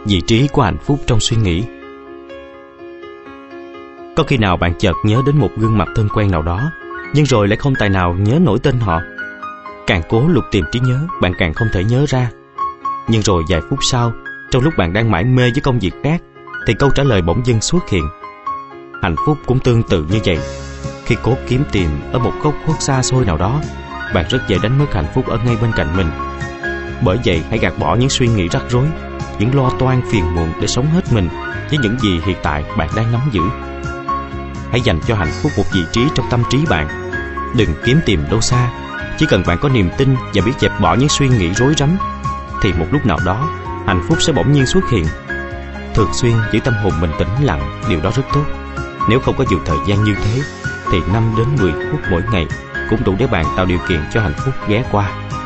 vị trí của hạnh phúc trong suy nghĩ. Có khi nào bạn chợt nhớ đến một gương mặt thân quen nào đó, nhưng rồi lại không tài nào nhớ nổi tên họ. Càng cố lục tìm trí nhớ, bạn càng không thể nhớ ra. Nhưng rồi vài phút sau, trong lúc bạn đang mải mê với công việc khác, thì câu trả lời bỗng dưng xuất hiện. Hạnh phúc cũng tương tự như vậy. Khi cố kiếm tìm ở một góc khuất xa xôi nào đó, bạn rất dễ đánh mất hạnh phúc ở ngay bên cạnh mình. Bởi vậy hãy gạt bỏ những suy nghĩ rắc rối, những lo toan phiền muộn để sống hết mình với những gì hiện tại bạn đang nắm giữ. Hãy dành cho hạnh phúc một vị trí trong tâm trí bạn. Đừng kiếm tìm đâu xa. Chỉ cần bạn có niềm tin và biết dẹp bỏ những suy nghĩ rối rắm, thì một lúc nào đó hạnh phúc sẽ bỗng nhiên xuất hiện. Thường xuyên giữ tâm hồn mình tĩnh lặng, điều đó rất tốt. Nếu không có nhiều thời gian như thế, thì 5 đến 10 phút mỗi ngày cũng đủ để bạn tạo điều kiện cho hạnh phúc ghé qua.